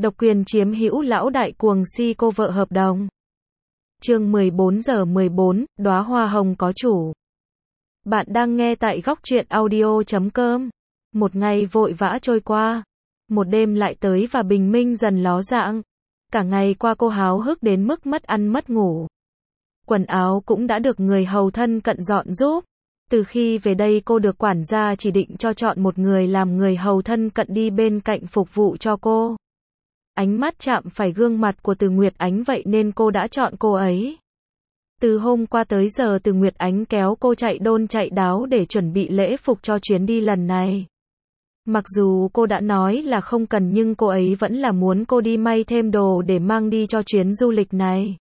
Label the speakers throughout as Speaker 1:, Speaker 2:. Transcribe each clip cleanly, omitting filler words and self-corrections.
Speaker 1: Độc quyền chiếm hữu lão đại cuồng si cô vợ hợp đồng. Chương 14:14, đóa hoa hồng có chủ. Bạn đang nghe tại góc truyện audio.com. Một ngày vội vã trôi qua. Một đêm lại tới và bình minh dần ló dạng. Cả ngày qua cô háo hức đến mức mất ăn mất ngủ. Quần áo cũng đã được người hầu thân cận dọn giúp. Từ khi về đây cô được quản gia chỉ định cho chọn một người làm người hầu thân cận đi bên cạnh phục vụ cho cô. Ánh mắt chạm phải gương mặt của Từ Nguyệt Ánh vậy nên cô đã chọn cô ấy. Từ hôm qua tới giờ Từ Nguyệt Ánh kéo cô chạy đôn chạy đáo để chuẩn bị lễ phục cho chuyến đi lần này. Mặc dù cô đã nói là không cần nhưng cô ấy vẫn là muốn cô đi may thêm đồ để mang đi cho chuyến du lịch này.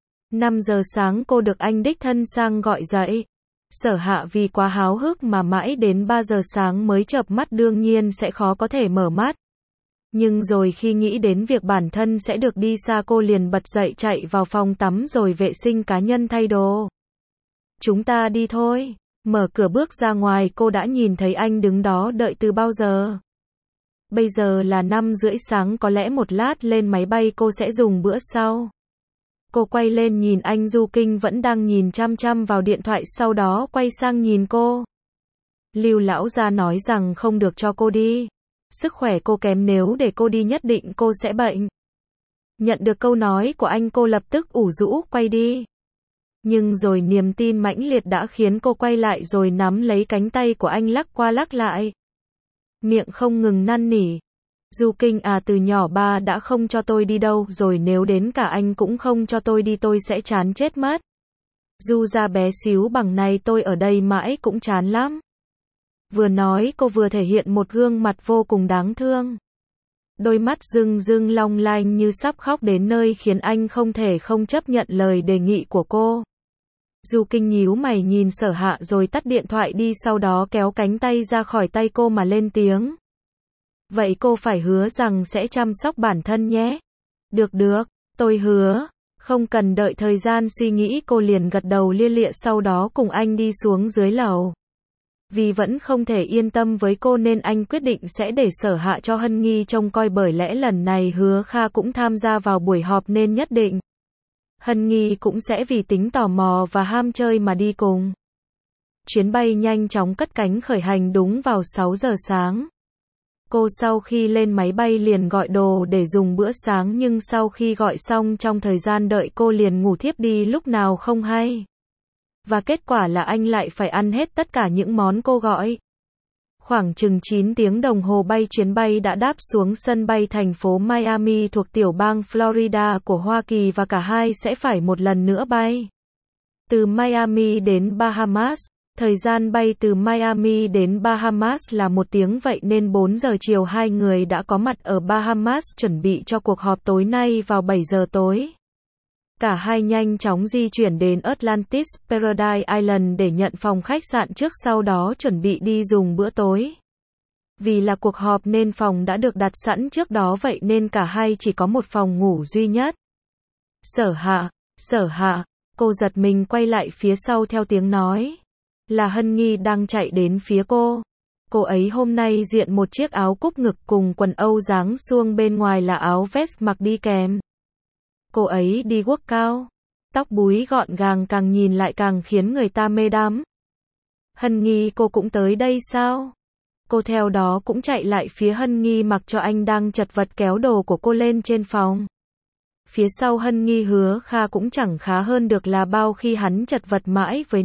Speaker 1: 5 giờ sáng cô được anh đích thân sang gọi dậy. Sở Hạ vì quá háo hức mà mãi đến 3 giờ sáng mới chợp mắt đương nhiên sẽ khó có thể mở mắt. Nhưng rồi khi nghĩ đến việc bản thân sẽ được đi xa cô liền bật dậy chạy vào phòng tắm rồi vệ sinh cá nhân thay đồ. Chúng ta đi thôi. Mở cửa bước ra ngoài cô đã nhìn thấy anh đứng đó đợi từ bao giờ. Bây giờ là 5 rưỡi sáng có lẽ một lát lên máy bay cô sẽ dùng bữa sau. Cô quay lên nhìn anh Du Kinh vẫn đang nhìn chăm chăm vào điện thoại sau đó quay sang nhìn cô. Lưu lão gia nói rằng không được cho cô đi. Sức khỏe cô kém nếu để cô đi nhất định cô sẽ bệnh. Nhận được câu nói của anh cô lập tức ủ rũ quay đi. Nhưng rồi niềm tin mãnh liệt đã khiến cô quay lại rồi nắm lấy cánh tay của anh lắc qua lắc lại. Miệng không ngừng năn nỉ. Du Kinh à, từ nhỏ ba đã không cho tôi đi đâu rồi, nếu đến cả anh cũng không cho tôi đi tôi sẽ chán chết mất. Du gia bé xíu bằng này tôi ở đây mãi cũng chán lắm. Vừa nói cô vừa thể hiện một gương mặt vô cùng đáng thương. Đôi mắt rưng rưng long lanh như sắp khóc đến nơi khiến anh không thể không chấp nhận lời đề nghị của cô. Du Kinh nhíu mày nhìn Sở Hạ rồi tắt điện thoại đi, sau đó kéo cánh tay ra khỏi tay cô mà lên tiếng. Vậy cô phải hứa rằng sẽ chăm sóc bản thân nhé. Được, tôi hứa. Không cần đợi thời gian suy nghĩ cô liền gật đầu lia lịa sau đó cùng anh đi xuống dưới lầu. Vì vẫn không thể yên tâm với cô nên anh quyết định sẽ để Sở Hạ cho Hân Nghi trông coi, bởi lẽ lần này Hứa Kha cũng tham gia vào buổi họp nên nhất định Hân Nghi cũng sẽ vì tính tò mò và ham chơi mà đi cùng. Chuyến bay nhanh chóng cất cánh khởi hành đúng vào 6 giờ sáng. Cô sau khi lên máy bay liền gọi đồ để dùng bữa sáng nhưng sau khi gọi xong trong thời gian đợi cô liền ngủ thiếp đi lúc nào không hay. Và kết quả là anh lại phải ăn hết tất cả những món cô gọi. Khoảng chừng 9 tiếng đồng hồ bay chuyến bay đã đáp xuống sân bay thành phố Miami thuộc tiểu bang Florida của Hoa Kỳ và cả hai sẽ phải một lần nữa bay. Từ Miami đến Bahamas, thời gian bay từ Miami đến Bahamas là 1 tiếng vậy nên 4 giờ chiều hai người đã có mặt ở Bahamas chuẩn bị cho cuộc họp tối nay vào 7 giờ tối. Cả hai nhanh chóng di chuyển đến Atlantis Paradise Island để nhận phòng khách sạn trước sau đó chuẩn bị đi dùng bữa tối. Vì là cuộc họp nên phòng đã được đặt sẵn trước đó vậy nên cả hai chỉ có một phòng ngủ duy nhất. Sở Hạ, cô giật mình quay lại phía sau theo tiếng nói. Là Hân Nghi đang chạy đến phía cô. Cô ấy hôm nay diện một chiếc áo cúc ngực cùng quần âu dáng suông, bên ngoài là áo vest mặc đi kèm. Cô ấy đi guốc cao, tóc búi gọn gàng càng nhìn lại càng khiến người ta mê đắm. Hân Nghi, cô cũng tới đây sao? Cô theo đó cũng chạy lại phía Hân Nghi mặc cho anh đang chật vật kéo đồ của cô lên trên phòng. Phía sau Hân Nghi Hứa Kha cũng chẳng khá hơn được là bao khi hắn chật vật mãi với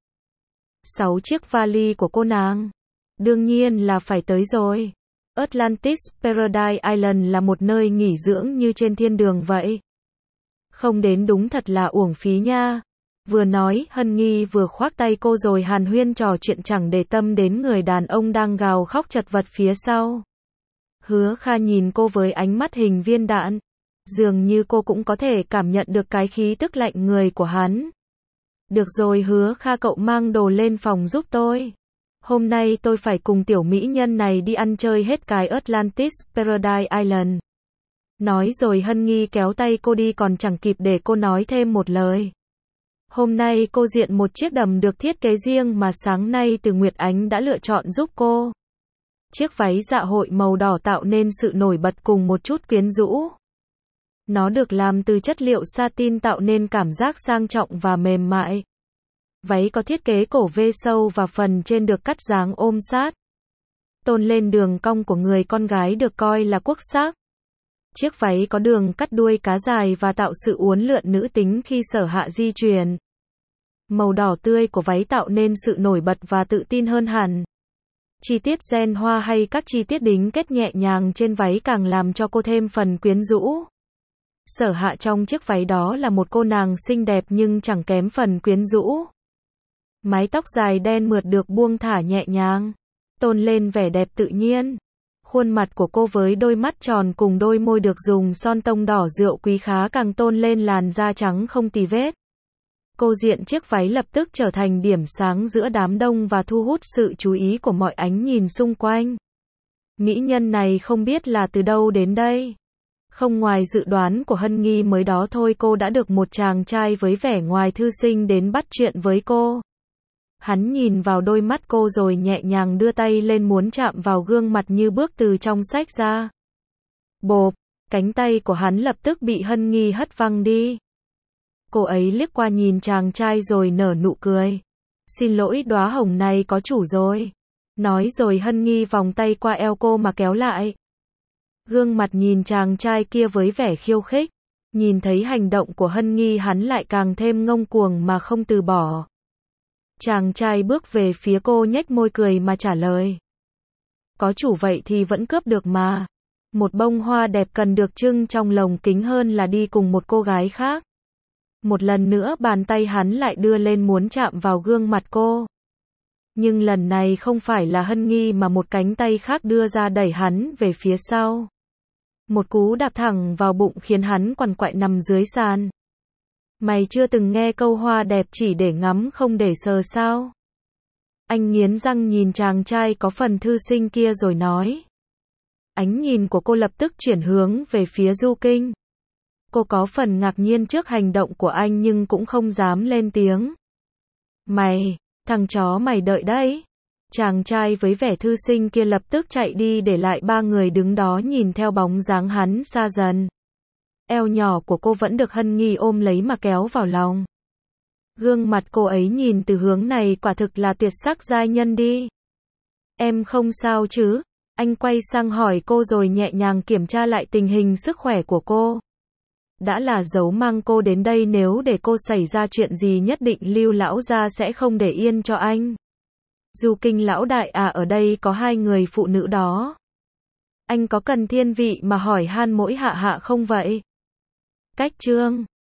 Speaker 1: 5-6 chiếc vali của cô nàng. Đương nhiên là phải tới rồi. Atlantis Paradise Island là một nơi nghỉ dưỡng như trên thiên đường vậy. Không đến đúng thật là uổng phí nha. Vừa nói Hân Nghi vừa khoác tay cô rồi hàn huyên trò chuyện chẳng để tâm đến người đàn ông đang gào khóc chật vật phía sau. Hứa Kha nhìn cô với ánh mắt hình viên đạn. Dường như cô cũng có thể cảm nhận được cái khí tức lạnh người của hắn. Được rồi Hứa Kha, cậu mang đồ lên phòng giúp tôi. Hôm nay tôi phải cùng tiểu mỹ nhân này đi ăn chơi hết cái Atlantis Paradise Island. Nói rồi Hân Nghi kéo tay cô đi còn chẳng kịp để cô nói thêm một lời. Hôm nay cô diện một chiếc đầm được thiết kế riêng mà sáng nay Từ Nguyệt Ánh đã lựa chọn giúp cô. Chiếc váy dạ hội màu đỏ tạo nên sự nổi bật cùng một chút quyến rũ. Nó được làm từ chất liệu satin tạo nên cảm giác sang trọng và mềm mại. Váy có thiết kế cổ V sâu và phần trên được cắt dáng ôm sát, tôn lên đường cong của người con gái được coi là quốc sắc. Chiếc váy có đường cắt đuôi cá dài và tạo sự uốn lượn nữ tính khi sở hạ di chuyển. Màu đỏ tươi của váy tạo nên sự nổi bật và tự tin hơn hẳn. Chi tiết ren hoa hay các chi tiết đính kết nhẹ nhàng trên váy càng làm cho cô thêm phần quyến rũ. Sở hạ trong chiếc váy đó là một cô nàng xinh đẹp nhưng chẳng kém phần quyến rũ. Mái tóc dài đen mượt được buông thả nhẹ nhàng, tôn lên vẻ đẹp tự nhiên. Khuôn mặt của cô với đôi mắt tròn cùng đôi môi được dùng son tông đỏ rượu quý khá càng tôn lên làn da trắng không tì vết. Cô diện chiếc váy lập tức trở thành điểm sáng giữa đám đông và thu hút sự chú ý của mọi ánh nhìn xung quanh. Mỹ nhân này không biết là từ đâu đến đây. Không ngoài dự đoán của Hân Nghi mới đó thôi cô đã được một chàng trai với vẻ ngoài thư sinh đến bắt chuyện với cô. Hắn nhìn vào đôi mắt cô rồi nhẹ nhàng đưa tay lên muốn chạm vào gương mặt như bước từ trong sách ra. Bộp, cánh tay của hắn lập tức bị Hân Nghi hất văng đi. Cô ấy liếc qua nhìn chàng trai rồi nở nụ cười. Xin lỗi, đóa hồng này có chủ rồi. Nói rồi Hân Nghi vòng tay qua eo cô mà kéo lại. Gương mặt nhìn chàng trai kia với vẻ khiêu khích. Nhìn thấy hành động của Hân Nghi hắn lại càng thêm ngông cuồng mà không từ bỏ. Chàng trai bước về phía cô nhếch môi cười mà trả lời. Có chủ vậy thì vẫn cướp được mà. Một bông hoa đẹp cần được trưng trong lồng kính hơn là đi cùng một cô gái khác. Một lần nữa bàn tay hắn lại đưa lên muốn chạm vào gương mặt cô. Nhưng lần này không phải là Hân Nghi mà một cánh tay khác đưa ra đẩy hắn về phía sau. Một cú đạp thẳng vào bụng khiến hắn quằn quại nằm dưới sàn. Mày chưa từng nghe câu hoa đẹp chỉ để ngắm không để sờ sao? Anh nghiến răng nhìn chàng trai có phần thư sinh kia rồi nói. Ánh nhìn của cô lập tức chuyển hướng về phía Du Kinh. Cô có phần ngạc nhiên trước hành động của anh nhưng cũng không dám lên tiếng. Mày, thằng chó mày đợi đấy. Chàng trai với vẻ thư sinh kia lập tức chạy đi để lại ba người đứng đó nhìn theo bóng dáng hắn xa dần. Eo nhỏ của cô vẫn được Hân Nghi ôm lấy mà kéo vào lòng. Gương mặt cô ấy nhìn từ hướng này quả thực là tuyệt sắc giai nhân đi. Em không sao chứ? Anh quay sang hỏi cô rồi nhẹ nhàng kiểm tra lại tình hình sức khỏe của cô. Đã là giấu mang cô đến đây, nếu để cô xảy ra chuyện gì nhất định Lưu lão gia sẽ không để yên cho anh. Du Kinh lão đại à, ở đây có hai người phụ nữ đó. Anh có cần thiên vị mà hỏi han mỗi hạ hạ không vậy? Cách chương